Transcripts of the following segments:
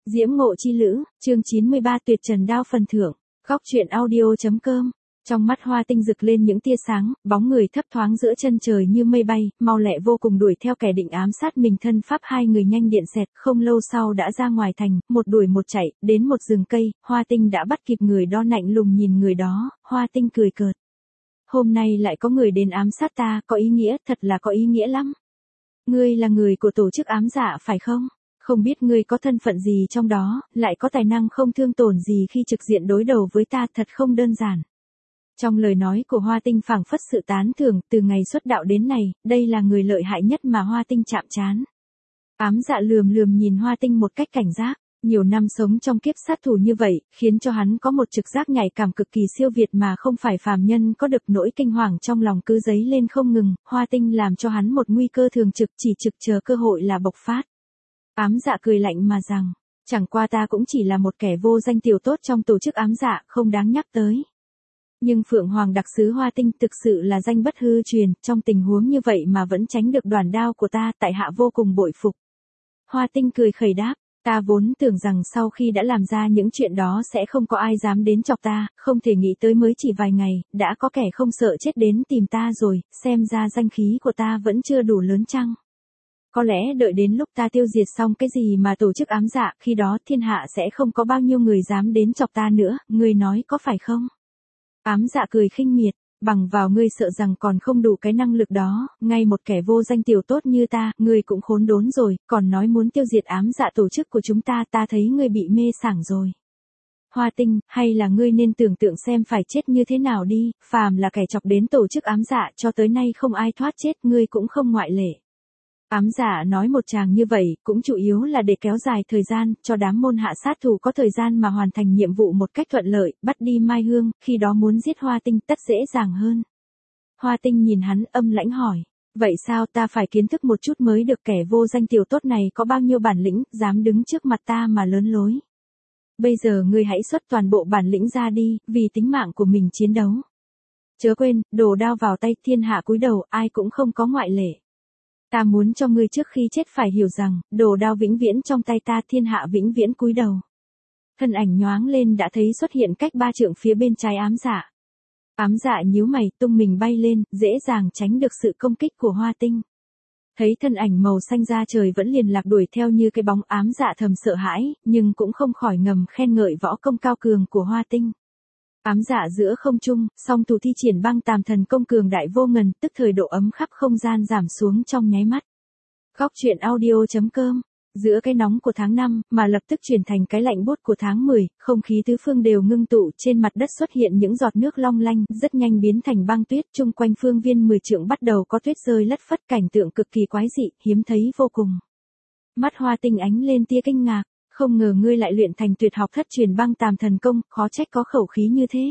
Diễm Ngộ Chi Lữ, chương 93 tuyệt trần đao phần thưởng, góc truyện audio.com. Trong mắt Hoa Tinh rực lên những tia sáng, bóng người thấp thoáng giữa chân trời như mây bay, mau lẹ vô cùng đuổi theo kẻ định ám sát mình. Thân pháp hai người nhanh điện xẹt, không lâu sau đã ra ngoài thành, một đuổi một chạy, đến một rừng cây, Hoa Tinh đã bắt kịp người đó. Lạnh lùng nhìn người đó, Hoa Tinh cười cợt. Hôm nay lại có người đến ám sát ta, có ý nghĩa, thật là có ý nghĩa lắm. Ngươi là người của tổ chức ám dạ phải không? Không biết ngươi có thân phận gì trong đó, lại có tài năng không thương tổn gì khi trực diện đối đầu với ta, thật không đơn giản. Trong lời nói của Hoa Tinh phảng phất sự tán thưởng, từ ngày xuất đạo đến nay, đây là người lợi hại nhất mà Hoa Tinh chạm trán. Ám dạ lườm lườm nhìn Hoa Tinh một cách cảnh giác, nhiều năm sống trong kiếp sát thủ như vậy, khiến cho hắn có một trực giác nhạy cảm cực kỳ siêu việt mà không phải phàm nhân có được. Nỗi kinh hoàng trong lòng cứ dấy lên không ngừng, Hoa Tinh làm cho hắn một nguy cơ thường trực, chỉ trực chờ cơ hội là bộc phát. Ám dạ cười lạnh mà rằng, chẳng qua ta cũng chỉ là một kẻ vô danh tiểu tốt trong tổ chức ám dạ, không đáng nhắc tới. Nhưng Phượng Hoàng đặc sứ Hoa Tinh thực sự là danh bất hư truyền, trong tình huống như vậy mà vẫn tránh được đòn đao của ta, tại hạ vô cùng bội phục. Hoa Tinh cười khẩy đáp, ta vốn tưởng rằng sau khi đã làm ra những chuyện đó sẽ không có ai dám đến chọc ta, không thể nghĩ tới mới chỉ vài ngày, đã có kẻ không sợ chết đến tìm ta rồi, xem ra danh khí của ta vẫn chưa đủ lớn chăng. Có lẽ đợi đến lúc ta tiêu diệt xong cái gì mà tổ chức ám dạ, khi đó thiên hạ sẽ không có bao nhiêu người dám đến chọc ta nữa, ngươi nói có phải không? Ám dạ cười khinh miệt, bằng vào ngươi sợ rằng còn không đủ cái năng lực đó, ngay một kẻ vô danh tiểu tốt như ta, ngươi cũng khốn đốn rồi, còn nói muốn tiêu diệt ám dạ tổ chức của chúng ta, ta thấy ngươi bị mê sảng rồi. Hoa Tinh, hay là ngươi nên tưởng tượng xem phải chết như thế nào đi, phàm là kẻ chọc đến tổ chức ám dạ cho tới nay không ai thoát chết, ngươi cũng không ngoại lệ. Ám dạ nói một tràng như vậy, cũng chủ yếu là để kéo dài thời gian, cho đám môn hạ sát thủ có thời gian mà hoàn thành nhiệm vụ một cách thuận lợi, bắt đi Mai Hương, khi đó muốn giết Hoa Tinh tất dễ dàng hơn. Hoa Tinh nhìn hắn âm lãnh hỏi, vậy sao ta phải kiến thức một chút mới được, kẻ vô danh tiểu tốt này có bao nhiêu bản lĩnh, dám đứng trước mặt ta mà lớn lối. Bây giờ ngươi hãy xuất toàn bộ bản lĩnh ra đi, vì tính mạng của mình chiến đấu. Chớ quên, đồ đao vào tay, thiên hạ cúi đầu, ai cũng không có ngoại lệ. Ta muốn cho ngươi trước khi chết phải hiểu rằng, đồ đao vĩnh viễn trong tay ta, thiên hạ vĩnh viễn cúi đầu. Thân ảnh nhoáng lên đã thấy xuất hiện cách 3 trượng phía bên trái ám dạ. Ám dạ nhíu mày, tung mình bay lên, dễ dàng tránh được sự công kích của Hoa Tinh. Thấy thân ảnh màu xanh da trời vẫn liền lạc đuổi theo như cái bóng, ám dạ thầm sợ hãi, nhưng cũng không khỏi ngầm khen ngợi võ công cao cường của Hoa Tinh. Ám dạ giữa không trung, song thủ thi triển băng tàm thần công cường đại vô ngần, tức thời độ ấm khắp không gian giảm xuống trong nháy mắt. Góc truyện audio.com. Giữa cái nóng của tháng 5, mà lập tức chuyển thành cái lạnh buốt của tháng 10, không khí tứ phương đều ngưng tụ, trên mặt đất xuất hiện những giọt nước long lanh, rất nhanh biến thành băng tuyết, chung quanh phương viên 10 trượng bắt đầu có tuyết rơi lất phất, cảnh tượng cực kỳ quái dị, hiếm thấy vô cùng. Mắt Hoa Tinh ánh lên tia kinh ngạc. Không ngờ ngươi lại luyện thành tuyệt học thất truyền băng tàm thần công, khó trách có khẩu khí như thế.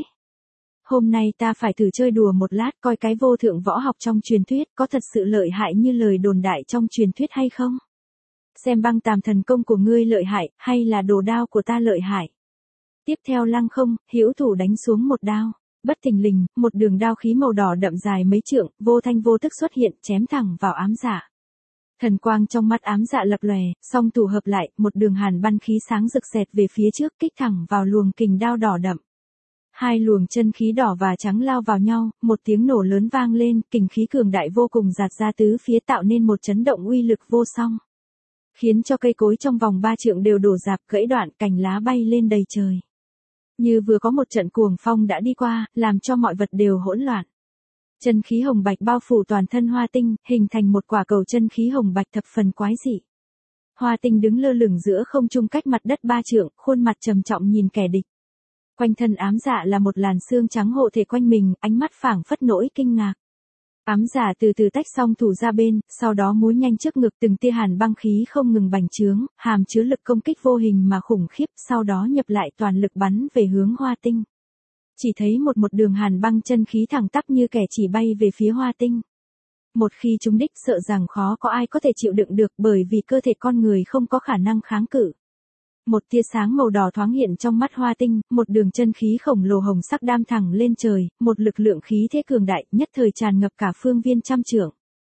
Hôm nay ta phải thử chơi đùa một lát, coi cái vô thượng võ học trong truyền thuyết có thật sự lợi hại như lời đồn đại trong truyền thuyết hay không. Xem băng tàm thần công của ngươi lợi hại, hay là đồ đao của ta lợi hại. Tiếp theo lăng không, hữu thủ đánh xuống một đao. Bất thình lình, một đường đao khí màu đỏ đậm dài mấy trượng, vô thanh vô tức xuất hiện, chém thẳng vào ám dạ. Thần quang trong mắt ám dạ lập lòe, song thủ hợp lại, một đường hàn băng khí sáng rực xẹt về phía trước, kích thẳng vào luồng kình đao đỏ đậm. Hai luồng chân khí đỏ và trắng lao vào nhau, một tiếng nổ lớn vang lên, kình khí cường đại vô cùng dạt ra tứ phía, tạo nên một chấn động uy lực vô song. Khiến cho cây cối trong vòng 3 trượng đều đổ rạp gãy đoạn, cành lá bay lên đầy trời. Như vừa có một trận cuồng phong đã đi qua, làm cho mọi vật đều hỗn loạn. Chân khí hồng bạch bao phủ toàn thân Hoa Tinh, hình thành một quả cầu chân khí hồng bạch thập phần quái dị. Hoa Tinh đứng lơ lửng giữa không trung cách mặt đất 3 trượng, khuôn mặt trầm trọng nhìn kẻ địch. Quanh thân ám dạ là một làn xương trắng hộ thể quanh mình, ánh mắt phảng phất nỗi kinh ngạc. Ám dạ từ từ tách song thủ ra bên, sau đó múa nhanh trước ngực, từng tia hàn băng khí không ngừng bành trướng, hàm chứa lực công kích vô hình mà khủng khiếp, sau đó nhập lại toàn lực bắn về hướng Hoa Tinh. Chỉ thấy một đường hàn băng chân khí thẳng tắp như kẻ chỉ bay về phía Hoa Tinh. Một khi trúng đích sợ rằng khó có ai có thể chịu đựng được, bởi vì cơ thể con người không có khả năng kháng cự. Một tia sáng màu đỏ thoáng hiện trong mắt Hoa Tinh, một đường chân khí khổng lồ hồng sắc đam thẳng lên trời, một lực lượng khí thế cường đại nhất thời tràn ngập cả phương viên trăm trượng.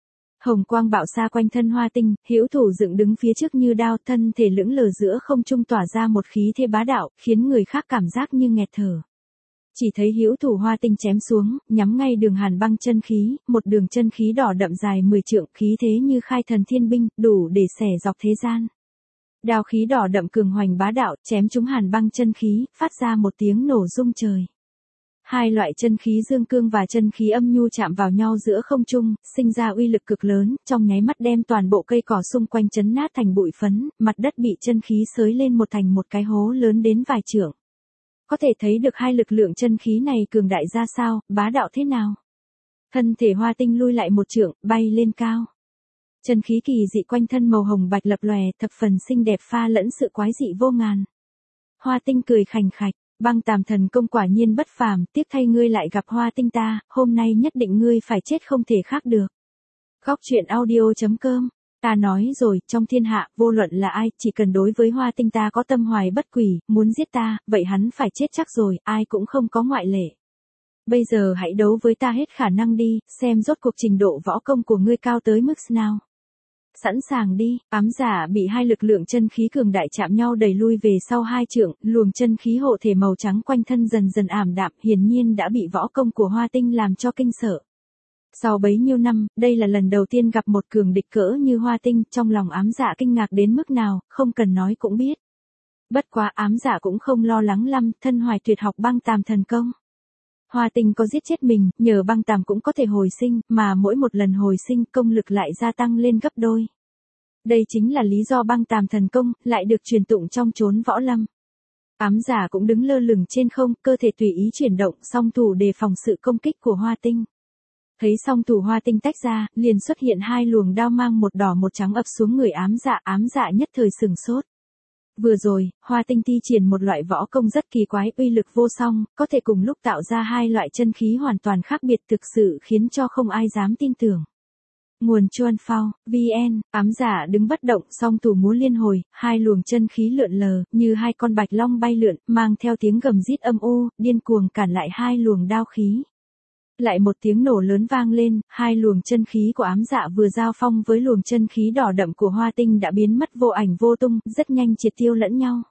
Hồng quang bạo xa quanh thân Hoa Tinh, hữu thủ dựng đứng phía trước như đao, thân thể lững lờ giữa không trung tỏa ra một khí thế bá đạo, khiến người khác cảm giác như nghẹt thở. Chỉ thấy hữu thủ Hoa Tinh chém xuống, nhắm ngay đường Hàn Băng chân khí, một đường chân khí đỏ đậm dài 10 trượng, khí thế như khai thần thiên binh, đủ để xẻ dọc thế gian. Đao khí đỏ đậm cường hoành bá đạo, chém trúng Hàn Băng chân khí, phát ra một tiếng nổ rung trời. Hai loại chân khí dương cương và chân khí âm nhu chạm vào nhau giữa không trung, sinh ra uy lực cực lớn, trong nháy mắt đem toàn bộ cây cỏ xung quanh chấn nát thành bụi phấn, mặt đất bị chân khí xới lên thành một cái hố lớn đến vài trượng. Có thể thấy được hai lực lượng chân khí này cường đại ra sao, bá đạo thế nào. Thân thể Hoa Tinh lui lại một trượng, bay lên cao. Chân khí kỳ dị quanh thân màu hồng bạch lập lòe, thập phần xinh đẹp pha lẫn sự quái dị vô ngàn. Hoa Tinh cười khành khạch. Băng Tàm thần công quả nhiên bất phàm, tiếc thay ngươi lại gặp Hoa Tinh ta, hôm nay nhất định ngươi phải chết không thể khác được. Góc truyện audio.com. Ta nói rồi, trong thiên hạ, vô luận là ai, chỉ cần đối với Hoa Tinh ta có tâm hoài bất quỷ, muốn giết ta, vậy hắn phải chết chắc rồi, ai cũng không có ngoại lệ. Bây giờ hãy đấu với ta hết khả năng đi, xem rốt cuộc trình độ võ công của ngươi cao tới mức nào. Sẵn sàng đi, ám giả bị hai lực lượng chân khí cường đại chạm nhau đẩy lui về sau 2 trượng, luồng chân khí hộ thể màu trắng quanh thân dần dần ảm đạm, hiển nhiên đã bị võ công của Hoa Tinh làm cho kinh sợ. Sau bấy nhiêu năm, đây là lần đầu tiên gặp một cường địch cỡ như Hoa Tinh, trong lòng ám giả kinh ngạc đến mức nào, không cần nói cũng biết. Bất quá ám giả cũng không lo lắng lắm, thân hoài tuyệt học Băng Tàm thần công. Hoa Tinh có giết chết mình, nhờ băng tàm cũng có thể hồi sinh, mà mỗi một lần hồi sinh công lực lại gia tăng lên gấp đôi. Đây chính là lý do Băng Tàm thần công lại được truyền tụng trong chốn võ lâm. Ám giả cũng đứng lơ lửng trên không, cơ thể tùy ý chuyển động, song thủ đề phòng sự công kích của Hoa Tinh. Thấy song thủ Hoa Tinh tách ra, liền xuất hiện 2 luồng đao mang một đỏ một trắng ập xuống người ám dạ nhất thời sửng sốt. Vừa rồi, Hoa Tinh thi triển một loại võ công rất kỳ quái, uy lực vô song, có thể cùng lúc tạo ra 2 loại chân khí hoàn toàn khác biệt, thực sự khiến cho không ai dám tin tưởng. Nguồn Chuan Phao, VN, ám giả đứng bất động, song thủ múa liên hồi, 2 luồng chân khí lượn lờ, như 2 con bạch long bay lượn, mang theo tiếng gầm rít âm u, điên cuồng cản lại 2 luồng đao khí. Lại một tiếng nổ lớn vang lên, 2 luồng chân khí của ám dạ vừa giao phong với luồng chân khí đỏ đậm của Hoa Tinh đã biến mất vô ảnh vô tung, rất nhanh triệt tiêu lẫn nhau.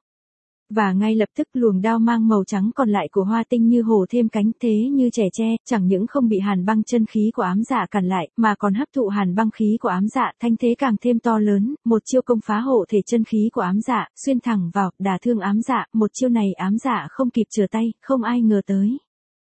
Và ngay lập tức luồng đao mang màu trắng còn lại của Hoa Tinh như hổ thêm cánh, thế như trẻ tre, chẳng những không bị hàn băng chân khí của ám dạ cản lại, mà còn hấp thụ hàn băng khí của ám dạ, thanh thế càng thêm to lớn, một chiêu công phá hộ thể chân khí của ám dạ, xuyên thẳng vào, đả thương ám dạ, một chiêu này ám dạ không kịp trở tay, không ai ngờ tới.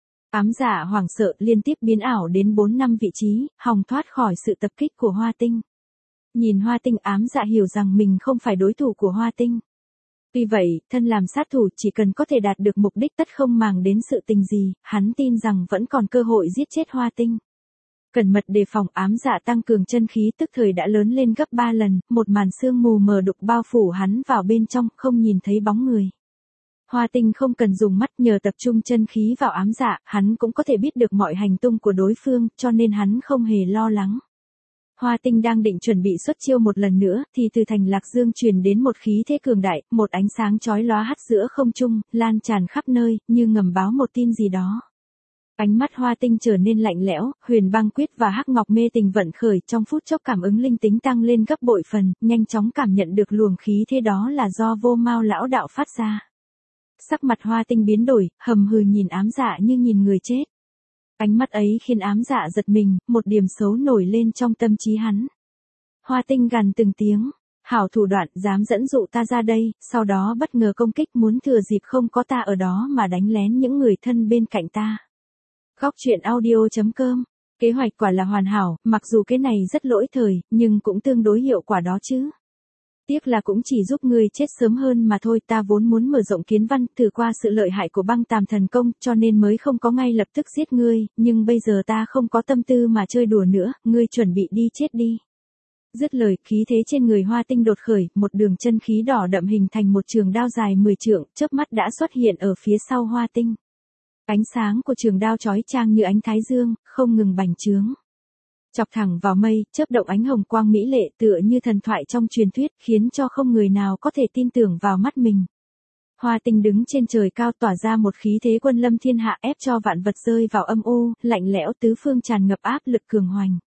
Ám giả hoảng sợ liên tiếp biến ảo đến 4 năm vị trí, hòng thoát khỏi sự tập kích của Hoa Tinh. Nhìn Hoa Tinh, ám dạ hiểu rằng mình không phải đối thủ của Hoa Tinh. Vì vậy, thân làm sát thủ chỉ cần có thể đạt được mục đích tất không màng đến sự tình gì, hắn tin rằng vẫn còn cơ hội giết chết Hoa Tinh. Cẩn mật đề phòng, ám dạ tăng cường chân khí tức thời đã lớn lên gấp 3 lần, một màn sương mù mờ đục bao phủ hắn vào bên trong, không nhìn thấy bóng người. Hoa Tinh không cần dùng mắt, nhờ tập trung chân khí vào ám dạ, hắn cũng có thể biết được mọi hành tung của đối phương, cho nên hắn không hề lo lắng. Hoa Tinh đang định chuẩn bị xuất chiêu một lần nữa, thì từ thành Lạc Dương truyền đến một khí thế cường đại, một ánh sáng chói lóa hắt giữa không trung, lan tràn khắp nơi, như ngầm báo một tin gì đó. Ánh mắt Hoa Tinh trở nên lạnh lẽo, Huyền Băng Quyết và Hắc Ngọc Mê Tình vận khởi, trong phút chốc cảm ứng linh tính tăng lên gấp bội phần, nhanh chóng cảm nhận được luồng khí thế đó là do Vô Mao lão đạo phát ra. Sắc mặt Hoa Tinh biến đổi, hầm hừ nhìn ám dạ như nhìn người chết. Ánh mắt ấy khiến ám dạ giật mình, một điểm xấu nổi lên trong tâm trí hắn. Hoa Tinh gằn từng tiếng, hảo thủ đoạn, dám dẫn dụ ta ra đây, sau đó bất ngờ công kích, muốn thừa dịp không có ta ở đó mà đánh lén những người thân bên cạnh ta. Góc truyện audio.com. Kế hoạch quả là hoàn hảo, mặc dù cái này rất lỗi thời, nhưng cũng tương đối hiệu quả đó chứ. Tiếc là cũng chỉ giúp ngươi chết sớm hơn mà thôi, ta vốn muốn mở rộng kiến văn, thử qua sự lợi hại của Băng Tàm thần công, cho nên mới không có ngay lập tức giết ngươi, nhưng bây giờ ta không có tâm tư mà chơi đùa nữa, ngươi chuẩn bị đi chết đi. Dứt lời, khí thế trên người Hoa Tinh đột khởi, một đường chân khí đỏ đậm hình thành một trường đao dài 10 trượng, chớp mắt đã xuất hiện ở phía sau Hoa Tinh. Ánh sáng của trường đao chói chang như ánh thái dương, không ngừng bành trướng. Chọc thẳng vào mây, chớp động ánh hồng quang mỹ lệ tựa như thần thoại trong truyền thuyết, khiến cho không người nào có thể tin tưởng vào mắt mình. Hoa Tinh đứng trên trời cao tỏa ra một khí thế quân lâm thiên hạ, ép cho vạn vật rơi vào âm u, lạnh lẽo, tứ phương tràn ngập áp lực cường hoành.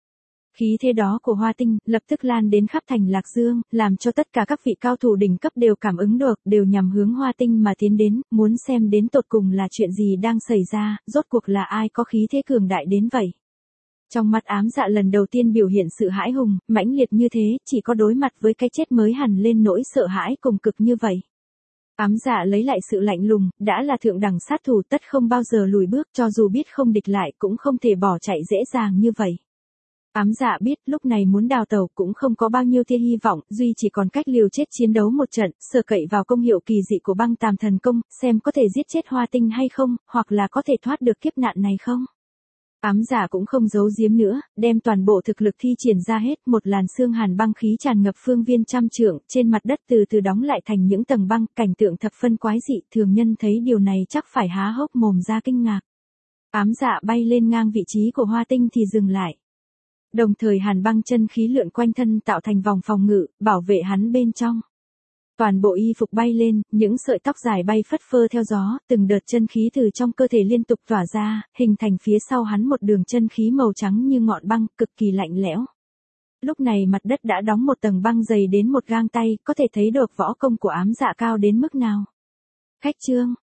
Khí thế đó của Hoa Tinh lập tức lan đến khắp thành Lạc Dương, làm cho tất cả các vị cao thủ đỉnh cấp đều cảm ứng được, đều nhằm hướng Hoa Tinh mà tiến đến, muốn xem đến tột cùng là chuyện gì đang xảy ra, rốt cuộc là ai có khí thế cường đại đến vậy. Trong mắt Ám Dạ lần đầu tiên biểu hiện sự hãi hùng, mãnh liệt như thế, chỉ có đối mặt với cái chết mới hằn lên nỗi sợ hãi cùng cực như vậy. Ám Dạ lấy lại sự lạnh lùng, đã là thượng đẳng sát thủ tất không bao giờ lùi bước, cho dù biết không địch lại cũng không thể bỏ chạy dễ dàng như vậy. Ám Dạ biết lúc này muốn đào tẩu cũng không có bao nhiêu tia hy vọng, duy chỉ còn cách liều chết chiến đấu một trận, sờ cậy vào công hiệu kỳ dị của băng tàm thần công, xem có thể giết chết Hoa Tinh hay không, hoặc là có thể thoát được kiếp nạn này không. Ám Dạ cũng không giấu giếm nữa, đem toàn bộ thực lực thi triển ra hết, một làn xương hàn băng khí tràn ngập phương viên trăm trượng, trên mặt đất từ từ đóng lại thành những tầng băng, cảnh tượng thập phân quái dị, thường nhân thấy điều này chắc phải há hốc mồm ra kinh ngạc. Ám Dạ bay lên ngang vị trí của Hoa Tinh thì dừng lại. Đồng thời hàn băng chân khí lượn quanh thân tạo thành vòng phòng ngự, bảo vệ hắn bên trong. Toàn bộ y phục bay lên, những sợi tóc dài bay phất phơ theo gió, từng đợt chân khí từ trong cơ thể liên tục tỏa ra, hình thành phía sau hắn một đường chân khí màu trắng như ngọn băng, cực kỳ lạnh lẽo. Lúc này mặt đất đã đóng một tầng băng dày đến một gang tay, có thể thấy được võ công của Ám Dạ cao đến mức nào. Khách trương,